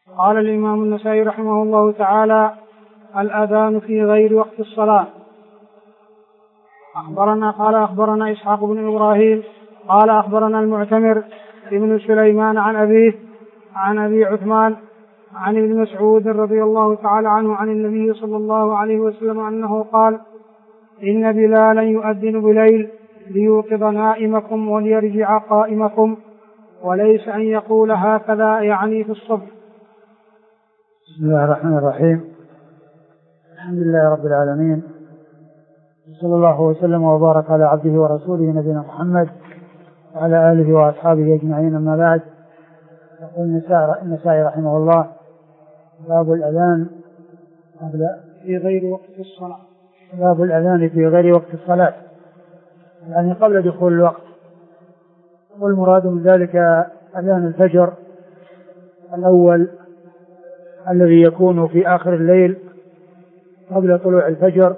قال الإمام النسائي رحمه الله تعالى: الأذان في غير وقت الصلاة. أخبرنا إسحاق بن إبراهيم قال أخبرنا المعتمر ابن سليمان عن أبيه عن أبي عثمان عن ابن مسعود رضي الله تعالى عنه عن النبي صلى الله عليه وسلم أنه قال: إن بلالا يؤذن بليل ليوقظ نائمكم وليرجع قائمكم، وليس أن يقول هكذا يعني في الصبح. بسم الله الرحمن الرحيم. الحمد لله رب العالمين، صلى الله وسلم وبارك على عبده ورسوله نبينا محمد وعلى آله وأصحابه أجمعين، أما بعد. يقول النسائي رحمه الله: باب الأذان في غير وقت الصلاة. باب الأذان في غير وقت الصلاة، يعني قبل دخول الوقت. والمراد من ذلك أذان الفجر الأول الذي يكون في آخر الليل قبل طلوع الفجر.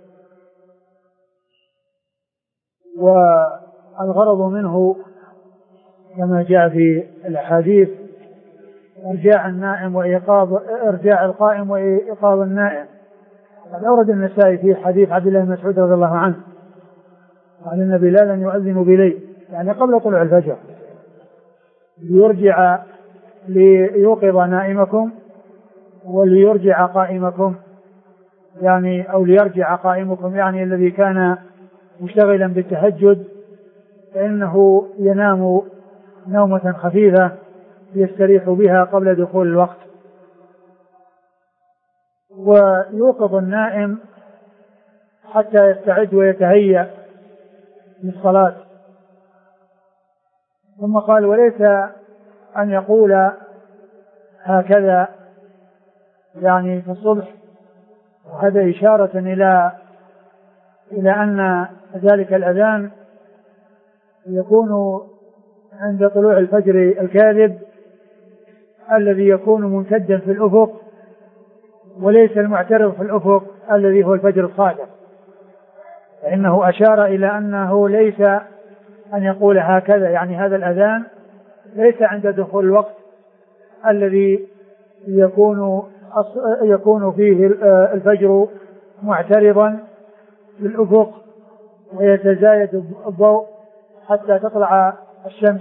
والغرض منه كما جاء في الأحاديث إرجاع القائم وإيقاظ النائم. قد أورد النسائي في حديث عبد الله بن مسعود رضي الله عنه قال: إن بلالا يؤذن بليل، يعني قبل طلوع الفجر، ليوقظ نائمكم وليرجع قائمكم، يعني أو ليرجع قائمكم، يعني الذي كان مشتغلا بالتهجد فإنه ينام نومة خفيفة يستريح بها قبل دخول الوقت. ويوقظ النائم حتى يستعد ويتهيأ للصلاة. ثم قال: وليس أن يقول هكذا يعني في الصبح. وهذا إشارة إلى أن ذلك الأذان يكون عند طلوع الفجر الكاذب الذي يكون ممتدا في الأفق، وليس المعترض في الأفق الذي هو الفجر الصادق. فإنه أشار إلى أنه ليس أن يقول هكذا، يعني هذا الأذان ليس عند دخول الوقت الذي يكون فيه الفجر معترضا للأفق ويتزايد الضوء حتى تطلع الشمس،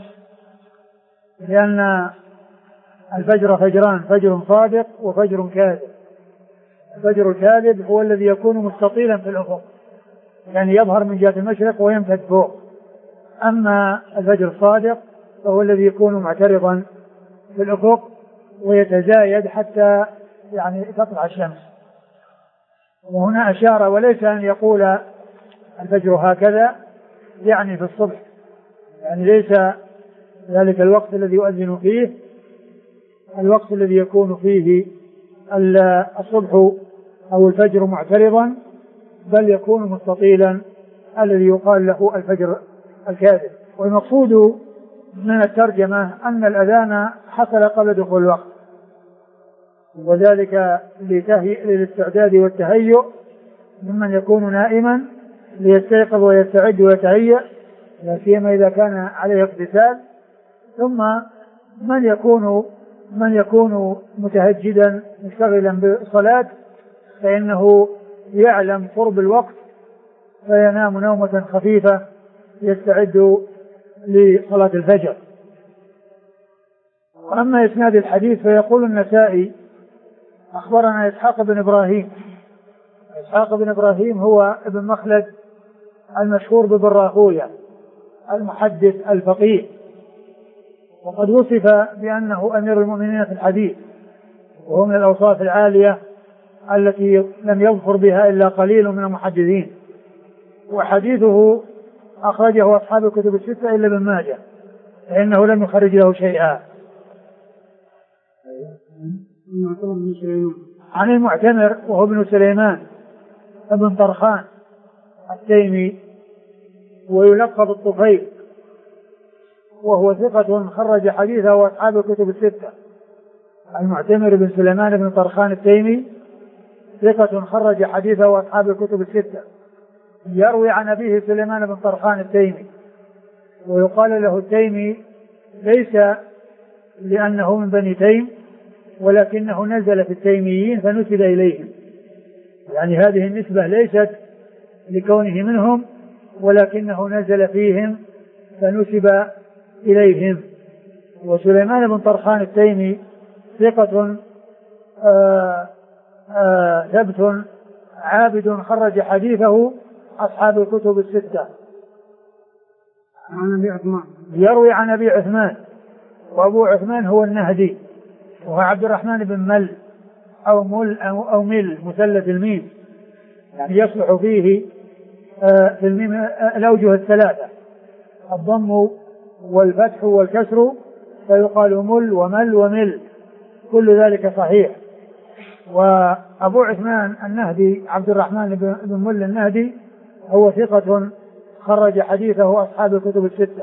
لأن الفجر فجران: فجر صادق وفجر كاذب. الفجر الكاذب هو الذي يكون مستطيلا في الأفق، يعني يظهر من جهة المشرق ويمتد فوق. أما الفجر الصادق فهو الذي يكون معترضا في الأفق ويتزايد حتى يعني تطلع الشمس. وهنا أشار: وليس أن يقول الفجر هكذا يعني في الصبح، يعني ليس ذلك الوقت الذي يؤذن فيه الوقت الذي يكون فيه الصبح أو الفجر معترضا، بل يكون مستطيلا الذي يقال له الفجر الكاذب. والمقصود من الترجمة أن الأذان حصل قبل دخول الوقت، وذلك للاستعداد والتهيؤ ممن يكون نائما ليستيقظ ويستعد ويتهيأ، لا سيما إذا كان عليه اغتسال. ثم من يكون متهجدا مشتغلا بالصلاة فإنه يعلم قرب الوقت فينام نومة خفيفة يستعد لصلاة الفجر. وأما إسناد الحديث فيقول النسائي: أخبرنا إسحاق بن إبراهيم. إسحاق بن إبراهيم هو ابن مخلد المشهور بابن راهويه المحدث الفقيه، وقد وصف بأنه أمير المؤمنين في الحديث، وهو من الأوصاف العالية التي لم يظفر بها إلا قليل من المحدثين. وحديثه أخرجه أصحاب الكتب الستة إلا ابن ماجه، فإنه لم يخرج له شيئا. عن المعتمر وهو ابن سليمان ابن طرخان التيمي، ويلقب الطفيل، وهو ثقة خرج حديثه أصحاب الكتب الستة. المعتمر بن سليمان بن طرخان التيمي ثقة خرج حديثه أصحاب الكتب الستة، يروي عن أبيه سليمان بن طرخان التيمي، ويقال له التيمي ليس لأنه من بني تيم، ولكنه نزل في التيميين فنسب إليهم، يعني هذه النسبة ليست لكونه منهم ولكنه نزل فيهم فنسب إليهم. وسليمان بن طرخان التيمي ثقة ثبت عابد خرج حديثه أصحاب الكتب الستة. عن أبي عثمان يروي عن أبي عثمان، وأبو عثمان هو النهدي وهو عبد الرحمن بن مل أو مل مثلث الميم، يعني يصلح فيه في الميم الأوجه الثلاثة، الضم والفتح والكسر، فيقال مل ومل ومل، كل ذلك صحيح. وأبو عثمان النهدي عبد الرحمن بن مل النهدي هو ثقة خرج حديثه أصحاب الكتب الستة.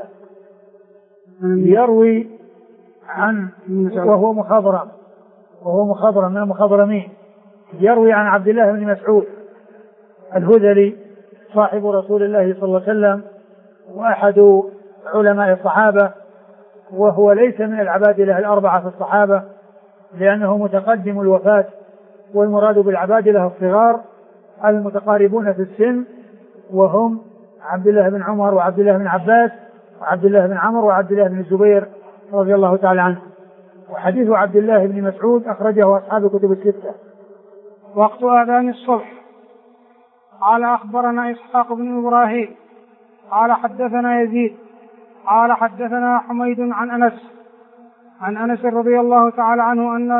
يروي عن وهو مخضرم من المخضرمين، يروي عن عبد الله بن مسعود الهذلي صاحب رسول الله صلى الله عليه وسلم وأحد علماء الصحابة، وهو ليس من العبادلة الأربعة في الصحابة لأنه متقدم الوفاة، والمراد بالعبادلة الصغار المتقاربون في السن، وهم عبد الله بن عمر وعبد الله بن عباس وعبد الله بن عمرو وعبد الله بن الزبير رضي الله تعالى عنه. وحديث عبد الله بن مسعود أخرجه أصحاب الكتب الستة. وقت آذان الصبح. قال أخبرنا إسحاق بن إبراهيم قال حدثنا يزيد قال حدثنا حميد عن أنس رضي الله تعالى عنه أن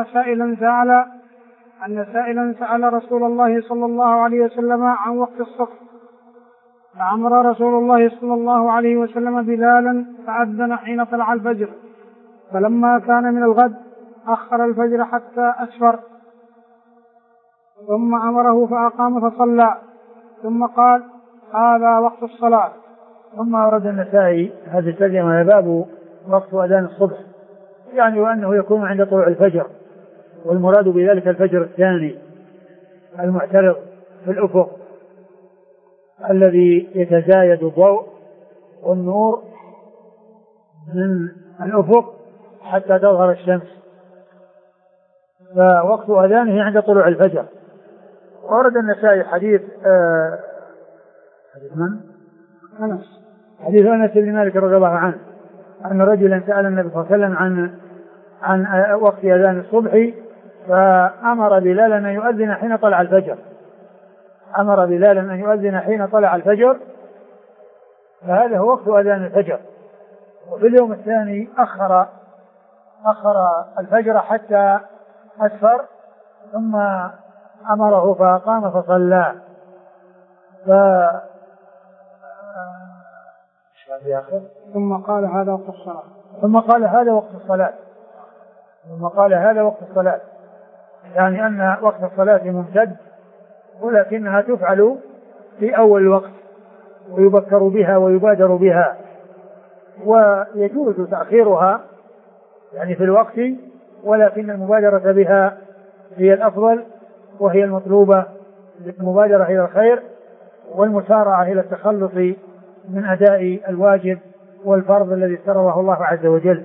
سائلا سأل رسول الله صلى الله عليه وسلم عن وقت الصبح، فأمر رسول الله صلى الله عليه وسلم بلالا فأذن حين طلع الفجر، فلما كان من الغد أخر الفجر حتى أسفر، ثم أمره فأقام فصلى، ثم قال هذا وقت الصلاة. ثم أورد النسائي هذه الترجمة باب وقت أذان الصبح، يعني وأنه يكون عند طلوع الفجر، والمراد بذلك الفجر الثاني المعترض في الأفق الذي يتزايد الضوء والنور من الأفق حتى تظهر الشمس، فوقت أذانه عند طلوع الفجر. ورد النسائي حديث حديث أنس بن مالك رضي الله عنه أن رجلا سأل النبي صلى الله عليه وسلم عن وقت أذان الصبح، فأمر بلالا أن يؤذن حين طلع الفجر، فهذا هو وقت أذان الفجر. وفي اليوم الثاني أخر الفجر حتى أسفر، ثم أمره فقام فصلى. ثم قال هذا وقت الصلاة. ثم قال هذا وقت الصلاة، يعني أن وقت الصلاة ممتد، ولكنها تفعل في أول الوقت ويبكر بها ويبادر بها، ويجوز تأخيرها يعني في الوقت، ولكن المبادرة بها هي الأفضل وهي المطلوبة للمبادرة إلى الخير والمسارعة إلى التخلص من أداء الواجب والفرض الذي افترضه الله عز وجل.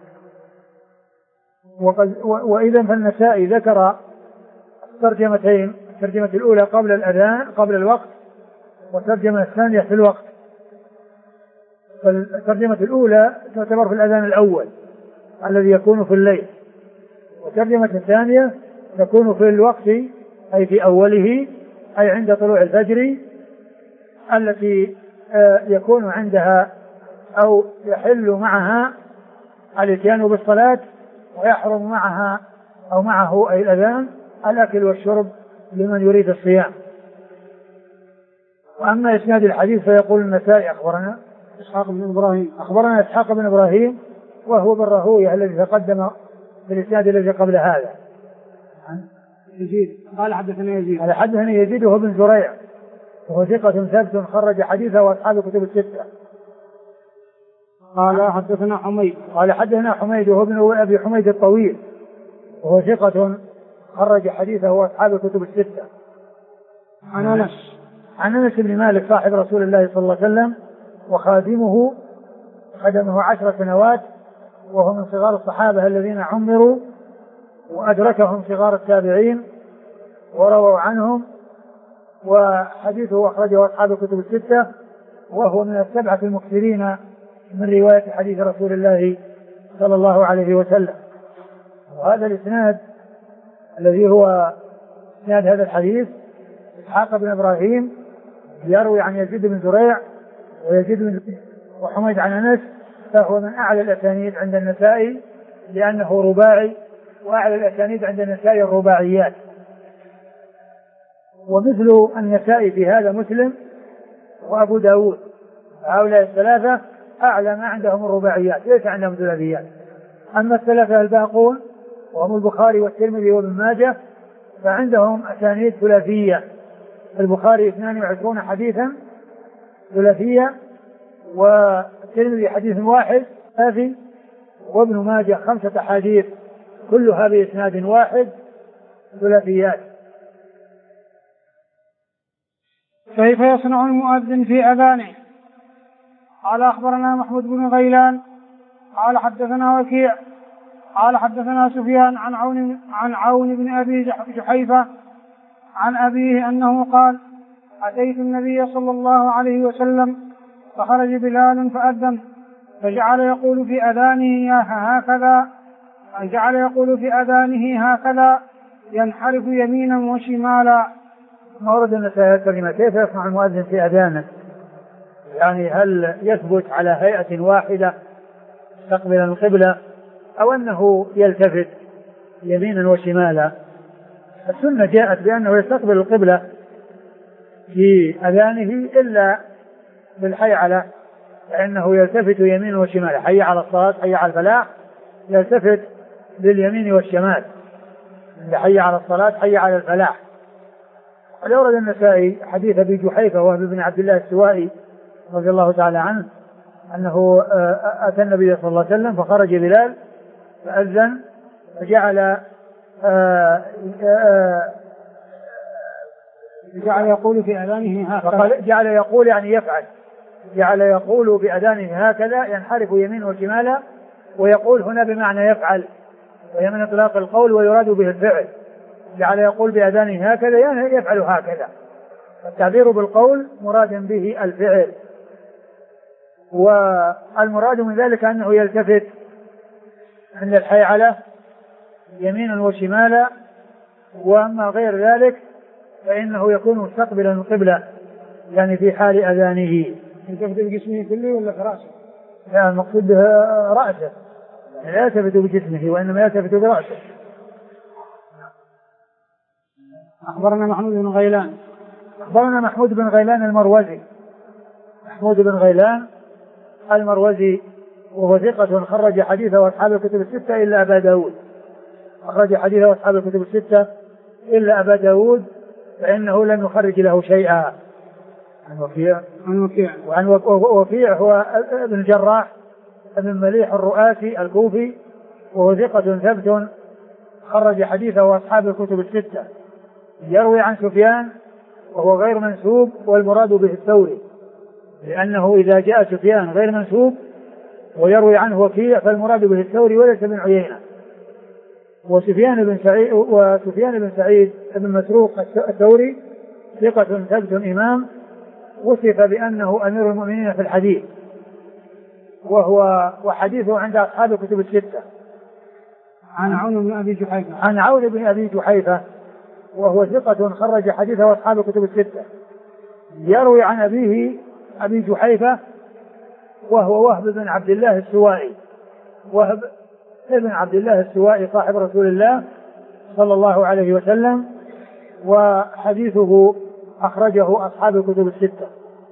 وإذا فالنسائي ذكر ترجمتين، الترجمة الأولى قبل الأذان قبل الوقت، والترجمة الثانية في الوقت. فالترجمة الأولى تعتبر في الأذان الأول الذي يكون في الليل، والترجمة الثانية تكون في الوقت أي في أوله، أي عند طلوع الفجر التي يكون عندها أو يحل معها الاتيان بالصلاة، ويحرم معها أو معه أي الأذان الأكل والشرب لمن يريد الصيام. وأما إسناد الحديث فيقول النسائي أخبرنا إسحاق بن إبراهيم وهو بن راهويه الذي تقدم في الإسناد الذي قبل هذا. يزيد قال حدثنا يزيد وهو بن زريع وهو ثقة ثبت خرج حديثه وأصحاب الكتب الستة. قال حدثنا حميد وهو ابن أبي حميد الطويل وهو ثقة خرج حديثه وأصحاب الكتب الستة. عن أنس بن مالك صاحب رسول الله صلى الله عليه وسلم وخادمه، خدمه 10 سنوات، وهو من صغار الصحابة الذين عمروا وأدركهم صغار التابعين ورووا عنهم، وحديثه أخرجه أصحاب الكتب الستة، وهو من السبعة المكثرين من رواية حديث رسول الله صلى الله عليه وسلم. وهذا الإسناد الذي هو إسناد هذا الحديث إسحاق بن إبراهيم يروي عن يزيد بن زريع وحميد عن أنس، فهو من أعلى الأسانيد عند النسائي لأنه رباعي، وأعلى الأسانيد عند النسائي الرباعيات. ومثل النسائي في هذا مسلم وأبو داود، هؤلاء الثلاثة أعلى ما عندهم الرباعيات، ليس عندهم ثلاثيات. أما الثلاثة الباقون وهم البخاري والترمذي وابن ماجه فعندهم أسانيد ثلاثية. البخاري 22 حديثا ثلاثية، والترمذي حديث واحد ثلاثي، وابن ماجه 5 أحاديث كلها بإسناد واحد ثلاثيات. كيف يصنع المؤذن في أذانه؟ قال أخبرنا محمود بن غيلان قال حدثنا وكيع قال حدثنا سفيان عن عون بن أبي جحيفة عن أبيه أنه قال: أتيت النبي صلى الله عليه وسلم فخرج بلال فأذن فجعل يقول في أذانه هكذا ينحرف يمينا وشمالا. مورد النسائي الكريمة: كيف يصنع المؤذن في أذانه؟ يعني هل يثبت على هيئة واحدة مستقبلا القبلة أو أنه يلتفت يمينا وشمالا؟ السنة جاءت بأنه يستقبل القبلة في أذانه إلا بالحيعلة، فإنه يلتفت يمينا وشمالا، حي على الصلاة حي على الفلاح، يلتفت لليمين والشمال، حي على الصلاة حي على الفلاح. ورد النسائي حديث أبي جحيفة وهو بن عبد الله السوائي رضي الله تعالى عنه أنه أتى النبي صلى الله عليه وسلم فخرج بلال فأذن فجعل يقول في أذانه هكذا، جعل يقول يعني يفعل، جعل يقول بأذانه هكذا ينحرف يمين وشمالا، ويقول هنا بمعنى يفعل، وهي من إطلاق القول ويراد به الفعل. جعل يقول بأذانه هكذا يعني يفعل هكذا، التعبير بالقول مراد به الفعل. والمراد من ذلك أنه يلتفت عند الحيعلة يمينا وشمالا، وأما غير ذلك فإنه يكون مستقبلا القبلة يعني في حال أذانه. يلتفت بجسمه كله ولا برأسه؟ يعني المقصود به رأسه، لا يلتفت بجسمه وإنما يلتفت برأسه. أخبرنا محمود بن غيلان. أخبرنا محمود بن غيلان المروزي، محمود بن غيلان المروزي وهو ثقة خرج حديثه أصحاب الكتب الستة إلا أبا داود، أخرج حديثه أصحاب الكتب الستة إلا أبا داود، فإنه لم يخرج له شيئا. عن وكيع هو ابن الجراح ابن مليح الرؤاسي الكوفي، وهو ثقة ثبت خرج حديثه أصحاب الكتب الستة. يروي عن سفيان وهو غير منسوب، والمراد به الثوري، لأنه إذا جاء سفيان غير منسوب ويروي عنه وكيع فالمراد به الثوري وليس بن عيينة. وسفيان بن سعيد بن مسروق الثوري ثقة ثبت إمام، وصف بأنه أمير المؤمنين في الحديث، وحديثه عند أصحاب الكتب الستة. عن عون بن أبي جحيفة وهو ثقة خرج حديثه أصحاب الكتب الستة. يروي عن أبيه أبي جحيفة وهو وهب بن عبد الله السوائي، وهب بن عبد الله السوائي صاحب رسول الله صلى الله عليه وسلم، وحديثه أخرجه أصحاب الكتب الستة.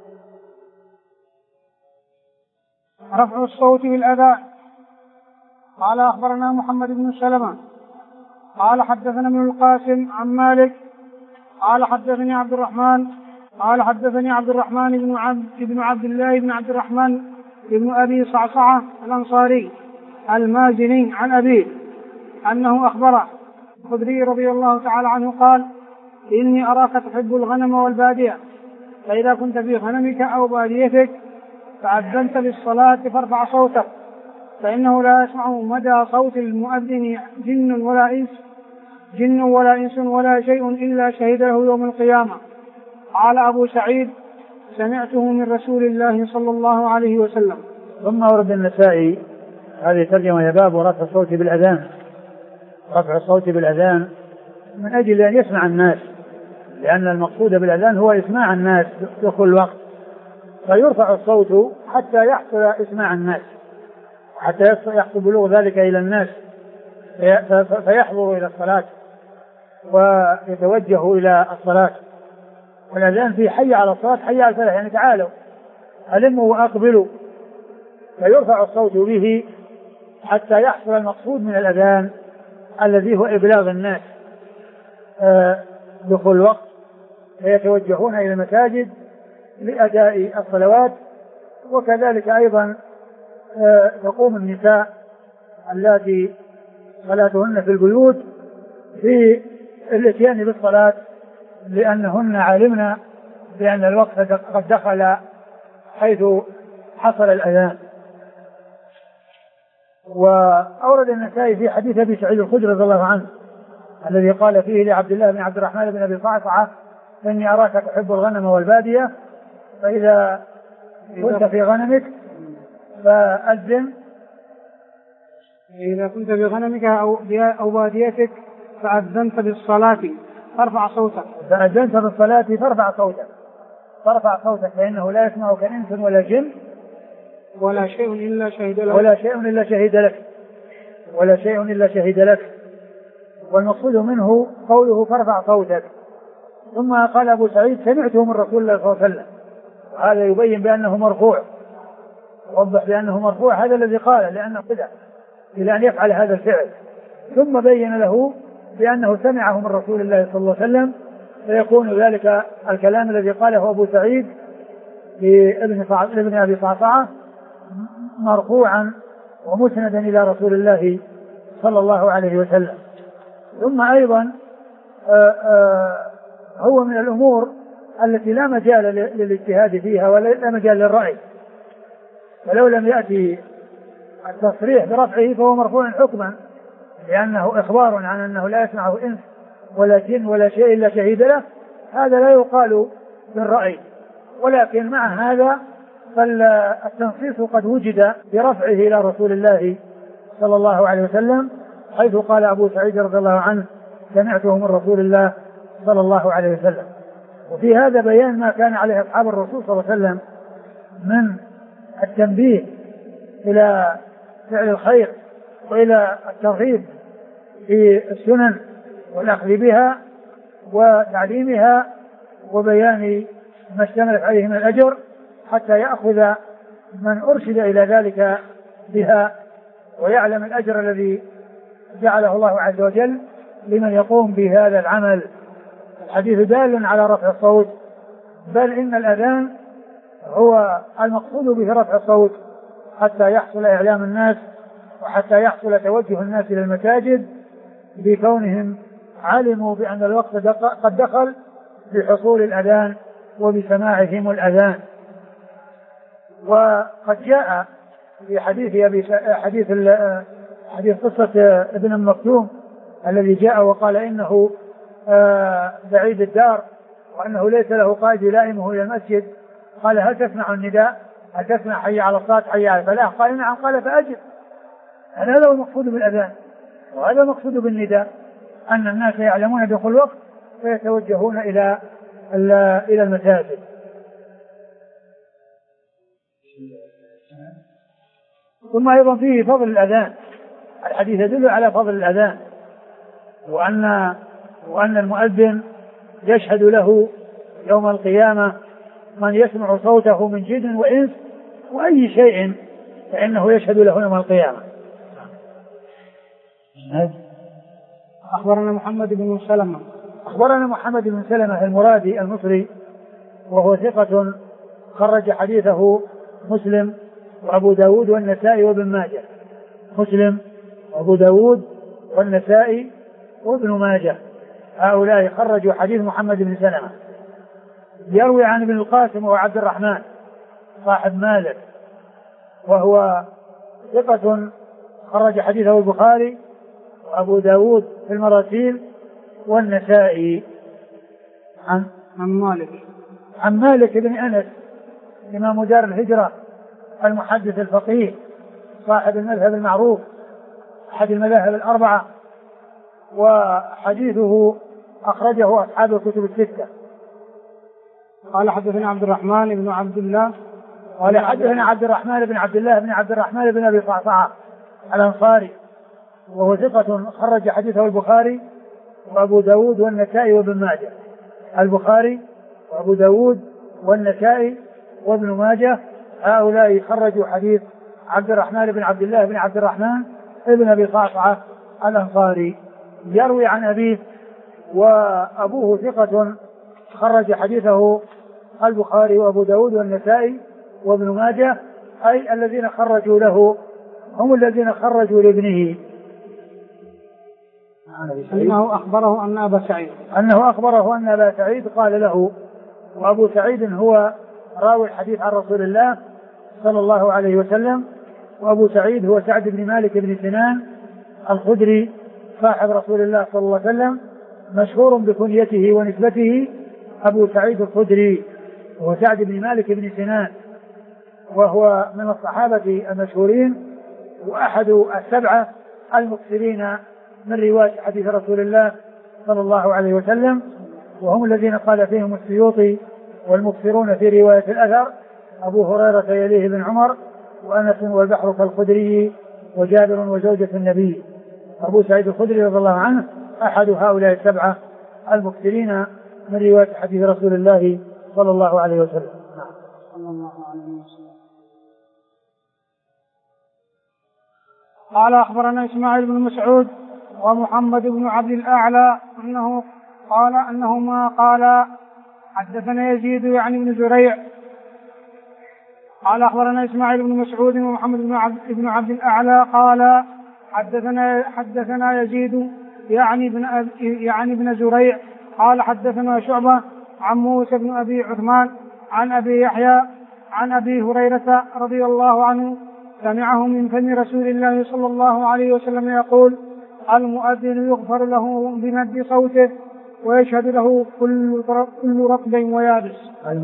رفع الصوت بالأذان. قال أخبرنا محمد بن سلمة قال حدثنا ابن القاسم عن مالك قال حدثني عبد الرحمن بن عبد الله بن عبد الرحمن بن أبي صعصعة الأنصاري المازني عن أبيه أنه أخبره الخدري رضي الله تعالى عنه قال: إني أراك تحب الغنم والبادية، فإذا كنت في غنمك أو باديتك فأذنت للصلاة فارفع صوتك فإنه لا يسمع مدى صوت المؤذن جن ولا إنس ولا شيء إلا شهد له يوم القيامة. قال أبو سعيد: سمعته من رسول الله صلى الله عليه وسلم. ثم ورد النسائي هذه ترجمة باب رفع الصوت بالأذان. رفع الصوت بالأذان من أجل أن يسمع الناس، لأن المقصود بالأذان هو إسماع الناس دخول الوقت، فيرفع الصوت حتى يحصل إسماع الناس، حتى يحصل بلوغ ذلك إلى الناس فيحضروا إلى الصلاة ويتوجهوا إلى الصلاة. والأذان فيه حي على الصلاة حي على الفلاح، يعني تعالوا ألموا وأقبلوا، فيرفع الصوت به حتى يحصل المقصود من الأذان الذي هو إبلاغ الناس دخول الوقت، فيتوجهون إلى المساجد لأداء الصلوات. وكذلك أيضا تقوم النساء اللاتي صلاتهن في البيوت في الاتيان بالصلاة، لأنهن علمنا بأن الوقت قد دخل حيث حصل الأذان. وأورد النسائي في حديث أبي سعيد الخدري رضي الله عنه الذي قال فيه لعبد الله بن عبد الرحمن بن أبي صعصعة: إني أراك تحب الغنم والبادية، فإذا كنت في غنمك فأذن، إذا كنت في غنمك أو باديتك فأذنت بالصلاة فارفع صوتك. فأذنت بالصلاة فارفع صوتك فإنه لا يسمعك إنس ولا جن ولا شيء إلا شهد لك. والمقصود منه قوله فارفع صوتك. ثم قال أبو سعيد: سمعته من رسول الله صلى الله عليه وسلم. هذا يبين بأنه مرفوع، وضح بأنه مرفوع، هذا الذي قال لأنه قدر إلى أن يفعل هذا الفعل، ثم بين له بأنه سمعه من رسول الله صلى الله عليه وسلم، فيكون ذلك الكلام الذي قاله أبو سعيد لابن أبي صعصعة مرفوعا ومسندا إلى رسول الله صلى الله عليه وسلم. ثم أيضا هو من الأمور التي لا مجال للاجتهاد فيها ولا مجال للرأي، ولو لم يأتي التصريح برفعه فهو مرفوع حكما، لأنه إخبار عن أنه لا يسمعه إنس ولا جن ولا شيء إلا شهد له. هذا لا يقال بالرأي، ولكن مع هذا فالتنصيص قد وجد برفعه إلى رسول الله صلى الله عليه وسلم، حيث قال أبو سعيد رضي الله عنه: سمعته من رسول الله صلى الله عليه وسلم. وفي هذا بيان ما كان عليه أصحاب الرسول صلى الله عليه وسلم من التنبيه إلى فعل الخير وإلى الترغيب في السنن والأخذ بها وتعليمها وبيان ما اشتملت عليه من الأجر، حتى يأخذ من أرشد إلى ذلك بها ويعلم الأجر الذي جعله الله عز وجل لمن يقوم بهذا العمل. الحديث دال على رفع الصوت، بل إن الأذان هو المقصود به رفع الصوت حتى يحصل إعلام الناس وحتى يحصل توجه الناس إلى المساجد بكونهم علموا بأن الوقت قد دخل بحصول الأذان وبسماعهم الأذان. وقد جاء في حديث قصة ابن مكتوم الذي جاء وقال إنه بعيد الدار وأنه ليس له قائد يلائمه إلى المسجد، قال: هل تسمع النداء؟ هل تسمع حي على الصلاة حي على الفلاح؟ قال: نعم. قال: فأجب. هذا هو المقصود بالأذان، وهذا المقصود بالنداء، أن الناس يعلمون دخول الوقت فيتوجهون إلى المساجد. ثم أيضا فيه فضل الأذان، الحديث يدل على فضل الأذان، وأن المؤذن يشهد له يوم القيامة من يسمع صوته من جن وإنس وأي شيء فإنه يشهد له يوم القيامة. أخبرنا محمد بن سلمة المرادي المصري، وهو ثقة خرج حديثه مسلم وأبو داود والنسائي وابن ماجه. مسلم وأبو داود والنسائي وابن ماجه، هؤلاء خرجوا حديث محمد بن سلمة. يروي عن ابن القاسم وعبد الرحمن صاحب مالك، وهو ثقة خرج حديثه البخاري وأبو داود في المراسيل والنسائي. عن مالك بن أنس إمام دار الهجرة المحدث الفقيه صاحب المذهب المعروف أحد المذاهب الأربعة، وحديثه أخرجه أصحاب الكتب الستة. قال حدثنا عبد الرحمن بن عبد الله قال حدثنا عبد الرحمن بن عبد الله بن عبد الرحمن بن أبي صعصعة الأنصاري وهو ثقة خرج حديثه البخاري وأبو داود والنسائي وابن ماجه. البخاري وأبو داود والنسائي وابن ماجه هؤلاء خرجوا حديث عبد الرحمن بن عبد الله بن عبد الرحمن ابن أبي صعصعة الأنصاري يروي عن أبيه، وأبوه ثقة خرج حديثه البخاري وأبو داود والنسائي وابن ماجه، أي الذين خرجوا له هم الذين خرجوا لابنه. أنه أخبره أن أبا سعيد قال له، وأبو سعيد هو راوي الحديث عن رسول الله صلى الله عليه وسلم، وأبو سعيد هو سعد بن مالك بن سنان الخدري صاحب رسول الله صلى الله عليه وسلم، مشهور بكنيته ونسبته أبو سعيد الخدري، وهو سعد بن مالك بن سنان، وهو من الصحابة المشهورين وأحد السبعة المكثرين من رواية حديث رسول الله صلى الله عليه وسلم، وهم الذين قال فيهم السيوطي والمكثرون في رواية الأثر أبو هريرة يليه بن عمر وأنس والبحر كالخدري وجابر وزوجة النبي. أبو سعيد الخدري رضي الله عنه أحد هؤلاء السبعة المكثرين من رواية حديث رسول الله صلى الله عليه وسلم. قال أخبرنا إسماعيل بن مسعود ومحمد بن عبد الأعلى أنهما قال حدثنا يزيد يعني بن زريع. قال أخبرنا إسماعيل بن مسعود ومحمد بن عبد الأعلى قال حدثنا يزيد يعني بن زريع قال حدثنا شعبة عن موسى بن أبي عثمان عن أبي يحيى عن أبي هريرة رضي الله عنه سمعه من فم رسول الله صلى الله عليه وسلم يقول: المؤذن يغفر له بمد صوته ويشهد له كل رطب ويابس.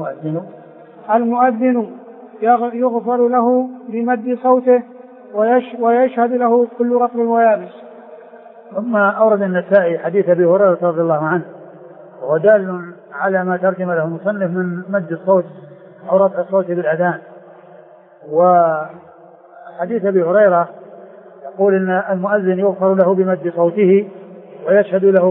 المؤذن يغفر له بمد صوته ويشهد له كل رطب ويابس. ثم أورد النسائي حديث أبي هريرة رضي الله عنه، وهو دال على ما ترجم له المصنف من مد الصوت أو رفع الصوت بالأذان. وحديث أبي هريرة يقول إن المؤذن يغفر له بمد صوته ويشهد له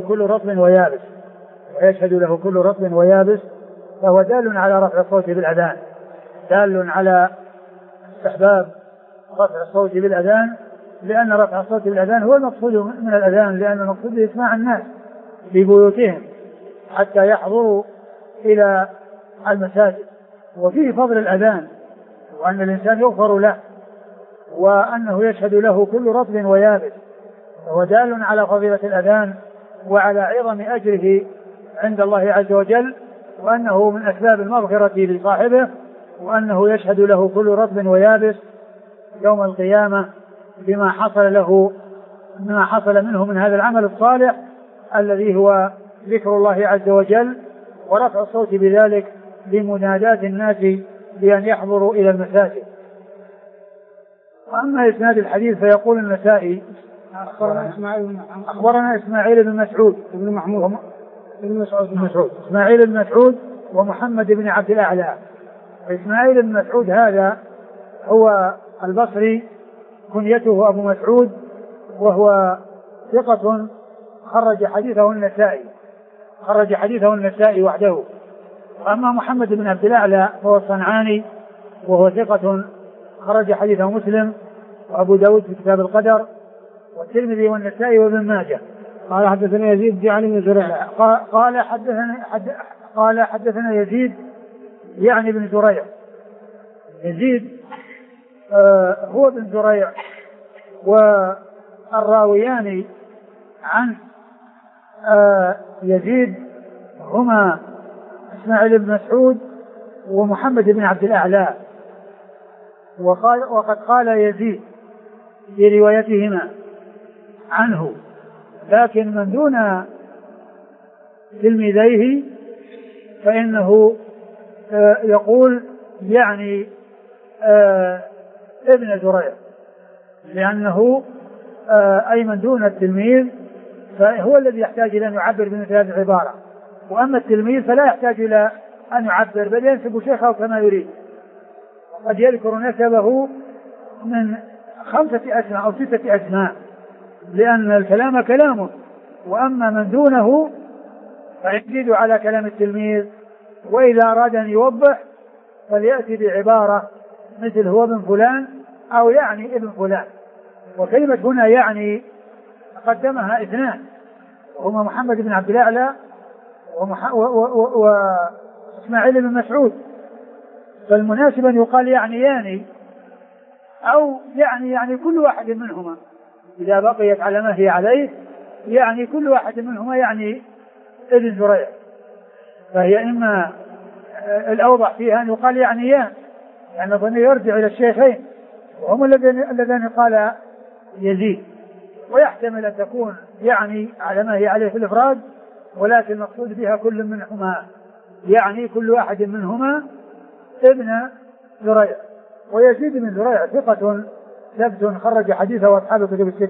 كل رطب ويابس، فهو دال على رفع الصوت بالأذان، دال على استحباب رفع الصوت بالأذان، لأن رفع الصوت بالأذان هو المقصود من الأذان، لأن المقصود إسماع الناس في بيوتهم حتى يحضروا إلى المساجد. وفيه فضل الأذان، وأن الإنسان يغفر له، وأنه يشهد له كل رطب ويابس، فهو دال على فضيلة الأذان وعلى عظم أجره عند الله عز وجل، وأنه من أسباب المغفرة لصاحبه، وأنه يشهد له كل رطب ويابس يوم القيامة بما حصل منه من هذا العمل الصالح الذي هو ذكر الله عز وجل ورفع الصوت بذلك لمنادات الناس بأن يحضروا إلى المساجد. وأما إسناد الحديث فيقول النسائي: أخبرنا إسماعيل بن مسعود بن محمود إسماعيل بن مسعود ومحمد بن عبد الأعلى. إسماعيل بن مسعود هذا هو البصري، كنيته أبو مسعود، وهو ثقة خرج حديثه النسائي وحده. وأما محمد بن عبد الأعلى فهو الصنعاني، وهو ثقة خرج حديثه مسلم وأبو داود في كتاب القدر والترمذي والنسائي وابن ماجه. قال حدثنا يزيد يعني بن زريع. قال حدثنا يزيد يعني بن زريع. يزيد هو بن زريع، والراويان عن يزيد هما إسماعيل بن مسعود ومحمد بن عبد الأعلى. وقد قال يزيد في روايتهما عنه، لكن من دون تلميذيه فإنه يقول يعني ابن زريع، لأنه أي من دون التلميذ فهو الذي يحتاج إلى أن يعبر بمثل هذه العبارة، وأما التلميذ فلا يحتاج إلى أن يعبر بل ينسب شيخه كما يريد، قد يذكر نسبه من 5 أسماء أو 6 أسماء لأن الكلام كلامه، وأما من دونه فيزيد على كلام التلميذ، وإذا أراد أن يوضح فليأتي بعبارة مثل هو ابن فلان أو يعني ابن فلان. وكلمة هنا يعني قدمها 2 وهما محمد بن عبد الأعلى وإسماعيل بن مسعود، فالمناسب أن يقال يعني أو يعني كل واحد منهما إذا بقيت على ما هي عليه، يعني كل واحد منهما يعني ابن زريع، فهي إما الأوضح فيها أن يقال يعني الضمير يرجع إلى الشيخين وهم اللذان قال يزيد، ويحتمل أن تكون يعني على ما هي عليه في الإفراد، ولكن المقصود بها كل منهما يعني كل واحد منهما ابن زريع. ويزيد بن زريع ثقة ثبت خرج حديثه أصحاب الكتب 6.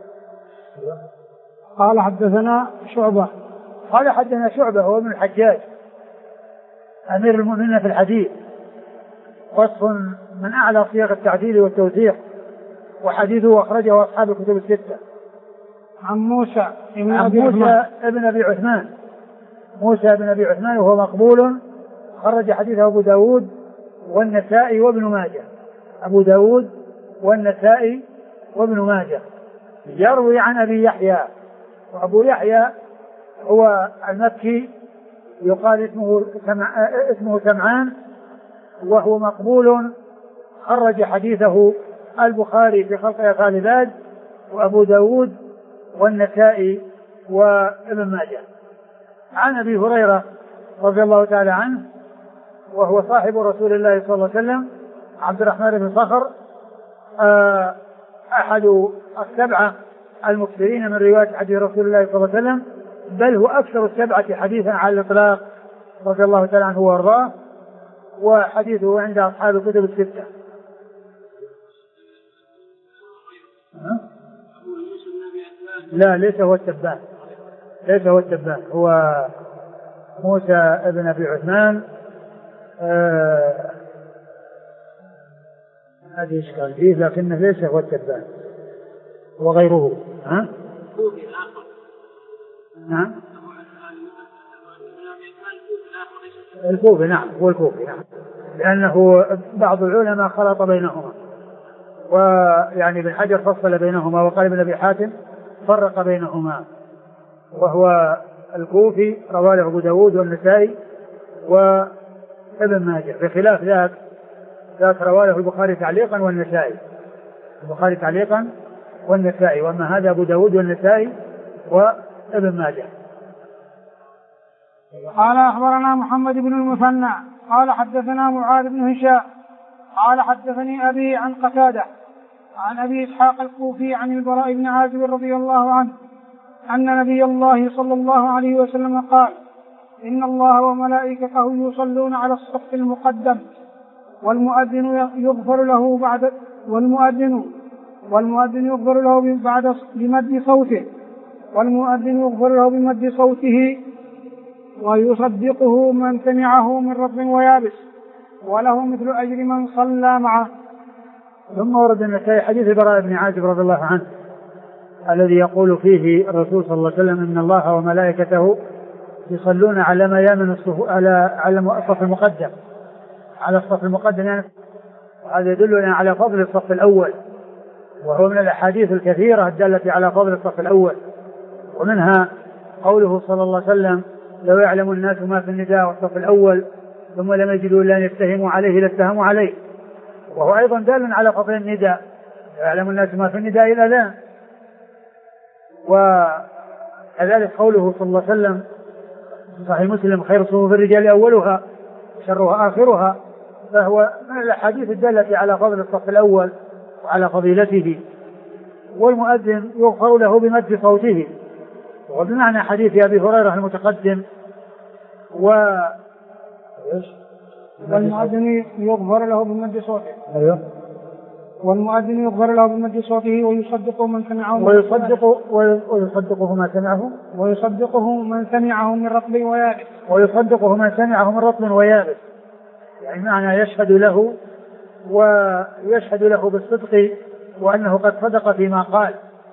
قال حدثنا شعبة هو ابن الحجاج أمير المؤمنين في الحديث، وصف من أعلى صيغ التعديل والتوثيق، وحديثه أخرجه أصحاب الكتب 6. عن موسى بن أبي عثمان وهو مقبول، خرج حديثه أبو داود والنسائي وابن ماجه. يروي عن أبي يحيى، وأبو يحيى هو المكي يقال اسمه سمعان، وهو مقبول، خرج حديثه البخاري في خلق أفعال العباد وأبو داود والنسائي وابن ماجه. عن أبي هريرة رضي الله تعالى عنه وهو صاحب رسول الله صلى الله عليه وسلم، عبد الرحمن بن صخر، أحد 7 المكثرين من رواية حديث رسول الله صلى الله عليه وسلم، بل هو أكثر 7 حديثا على الإطلاق رضي الله تعالى عنه وارضاه، وحديثه عند أصحاب الكتب 6. لا ليس هو التبان، هو موسى ابن أبي عثمان. هذه إشكال فيه، لكنه ليس هو التبان وغيره. نعم الكوفي، نعم هو الكوفي، نعم، لأنه بعض العلماء خلط بينهما، ويعني ابن حجر فصل بينهما، وقال ابن أبي حاتم فرق بينهما، وهو الكوفي رواه أبو داود والنسائي وابن ماجه، بخلاف ذاك رواه البخاري تعليقا والنسائي، وأما هذا أبو داود والنسائي وابن ماجه. قال أخبرنا محمد بن المثنى قال حدثنا معاذ بن هشام قال حدثني أبي عن قتادة عن أبي إسحاق الكوفي عن البراء بن عازب رضي الله عنه أن نبي الله صلى الله عليه وسلم قال: إن الله وملائكته يصلون على الصف المقدم والمؤذن يغفر له بمد صوته ويصدقه من سمعه من رطب ويابس، وله مثل أجر من صلى معه. ثم ورد النسائي حديث البراء بن عازب رضي الله عنه الذي يقول فيه الرسول صلى الله عليه وسلم: إن الله وملائكته يصلون على ميامن الصف، على الصف المقدم، يعني هذا يدل على فضل الصف الأول، وهو من الأحاديث الكثيرة الدالة على فضل الصف الأول، ومنها قوله صلى الله عليه وسلم: لو يعلم الناس ما في النداء والصف الأول ثم لم يجدوا إلا أن يتهموا عليه لاستهموا عليه، وهو أيضا دال على فضل النداء، يعلم الناس ما في النداء الأذان. وكذلك قوله صلى الله عليه وسلم صحيح مسلم: خير صفوف الرجال أولها شرها آخرها، فهو من الأحاديث الدالة على فضل الصف الأول وعلى فضيلته. والمؤذن يغفر له بمد صوته، وبمعنى حديث أبي هريرة المتقدم. والمؤذن يغفر له بمد صوته. أيوه. والمؤذن يغفر له بمد صوته ويصدق من سمعه ويصدقه من سمعه من رطب ويابس. ويصدقه من سمعه من رطب ويابس، يعني معنى يشهد له ويشهد له بالصدق وأنه قد صدق فيما قال.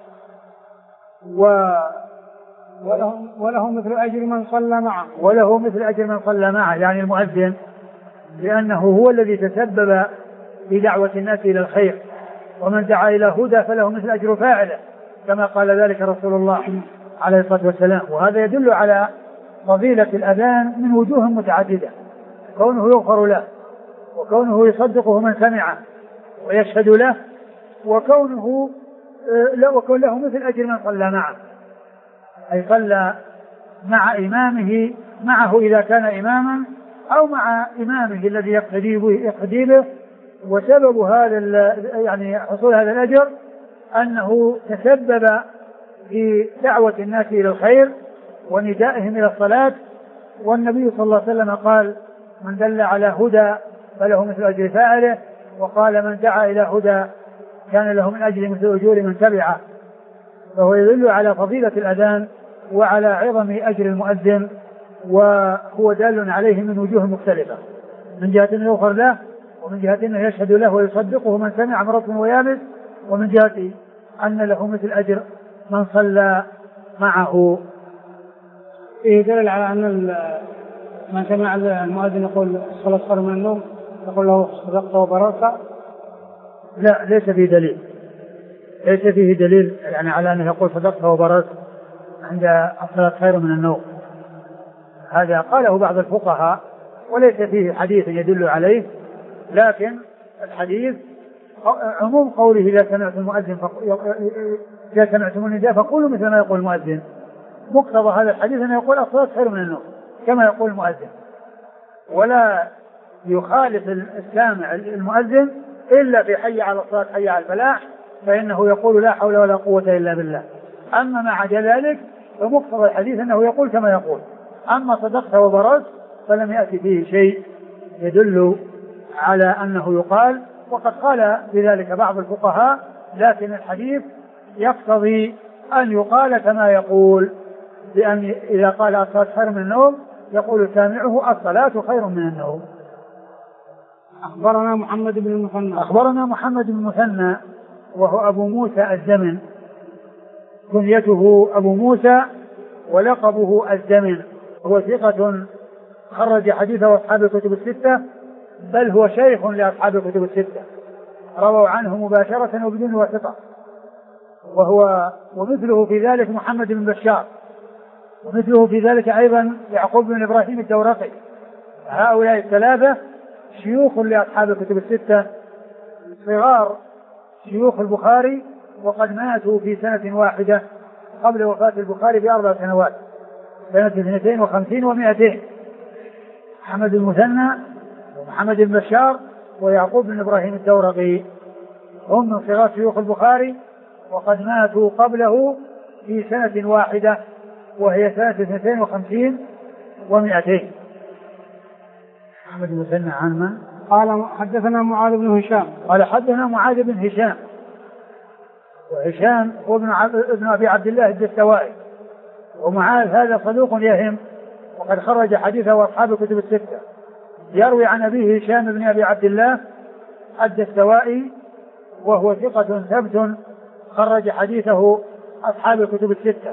وله مثل أجر من صلى معه. وله مثل أجر من صلى معه، يعني المؤذن، لأنه هو الذي تسبب في دعوة الناس إلى الخير، ومن دعا إلى هدى فله مثل أجر فاعله، كما قال ذلك رسول الله عليه الصلاة والسلام. وهذا يدل على فضيلة الأذان من وجوه متعددة، كونه يغفر له، وكونه يصدقه من سمعه ويشهد له، وكونه له مثل أجر من صلى معه، أي صلى مع إمامه معه إذا كان إماما، أو مع إمامه الذي يقتدي به. وسبب هذا يعني حصول هذا الأجر أنه تسبب في دعوة الناس إلى الخير وندائهم إلى الصلاة. والنبي صلى الله عليه وسلم قال: من دل على هدى فله مثل أجر فاعله، وقال: من دعا إلى هدى كان له من أجر مثل أجور من تبعه. فهو يدل على فضيلة الأذان وعلى عظم أجر المؤذن، وهو دال عليه من وجوه مختلفة، من جهة أنه يغفر له، ومن جهة أنه يشهد له ويصدقه من سمع من رطب ويابس، ومن جهة أن له مثل أجر من صلى معه. يدل على أن من سمع المؤذن يقول الصلاة خير من النوم يقول له صدقت وبررت. لا، ليس فيه دليل، ليس فيه دليل يعني على أنه يقول صدقت وبررت عند الصلاة خير من النوم. هذا قاله بعض الفقهاء وليس فيه حديث يدل عليه، لكن الحديث عموم قوله: إذا سمعتم النداء فقولوا مثل ما يقول المؤذن. مقتضى هذا الحديث أنه يقول الصلاة خير من النوم كما يقول المؤذن، ولا يخالف السامع المؤذن إلا في حي على الصلاة حي على الفلاح، فإنه يقول: لا حول ولا قوة إلا بالله. أما ما عدا ذلك فمقتضى الحديث أنه يقول كما يقول. أما صدقت وبررت فلم يأتي فيه شيء يدل على أنه يقال، وقد قال بذلك بعض الفقهاء، لكن الحديث يقتضي أن يقال كما يقول، لأن إذا قال الصلاة خير من النوم يقول سامعه الصلاة خير من النوم. أخبرنا محمد بن المثنى وهو أبو موسى الزمن، كنيته أبو موسى ولقبه الزمن، هو ثقة خرج حديثه أصحاب الكتب الستة، بل هو شيخ لأصحاب الكتب الستة، رووا عنه مباشرة وبدون واسطة. ومثله في ذلك محمد بن بشار، ومثله في ذلك أيضا يعقوب بن إبراهيم الدورقي. هؤلاء الثلاثة شيوخ لأصحاب الكتب الستة، صغار شيوخ البخاري، وقد ماتوا في سنة واحدة قبل وفاة البخاري ب4 سنوات، سنة 52 و200. محمد المثنى ومحمد بن بشار ويعقوب بن إبراهيم الدورقي هم من صغار شيوخ البخاري، وقد ماتوا قبله في سنة واحدة وهي سنة 52 و200. محمد المثنى عن من؟ قال حدثنا معاذ بن هشام. قال حدثنا معاذ بن هشام، وهشام هو ابن أبي عبد الله الدستوائي، ومعاذ هذا صدوق يهم، وقد خرج حديثه أصحاب الكتب الستة. يروي عن أبيه هشام بن أبي عبد الله الدستوائي، وهو ثقة ثبت خرج حديثه أصحاب الكتب الستة.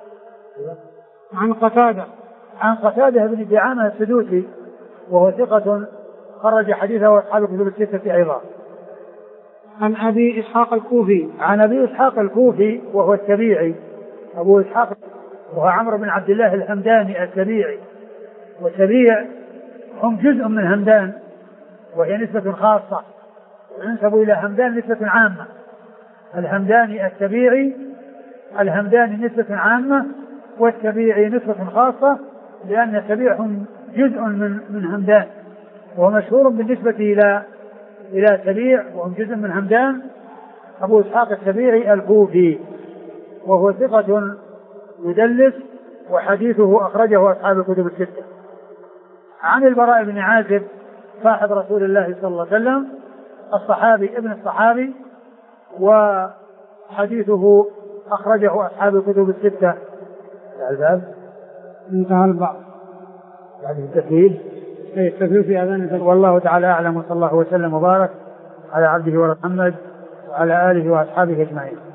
عن قتادة بن دعامة السدوسي، وهو ثقة خرج حديثه أصحاب الكتب الستة أيضا. عن أبي إسحاق الكوفي وهو السبيعي، أبو إسحاق وهو عمرو بن عبد الله الهمداني السبيعي، والسبيع هم جزء من همدان، وهي نسبة خاصة، ينسب إلى همدان نسبة عامة. الهمداني السبيعي، الهمداني نسبة عامة، والسبيعي نسبة خاصة، لأن السبيع هم جزء من همدان، وهو مشهور بالنسبة إلى سبيع، وهم جزء من همدان، أبو إسحاق السبيعي الكوفي، وهو ثقة يدلس، وحديثه أخرجه أصحاب الكتب الستة. عن البراء بن عازب صاحب رسول الله صلى الله عليه وسلم، الصحابي ابن الصحابي، وحديثه أخرجه أصحاب الكتب الستة. الباب انتهى البعض يعني التفصيل. التفصيل في أذان. والله تعالى أعلم، وصلى الله وسلم وبارك على عبده ورسوله محمد وعلى آله وأصحابه أجمعين.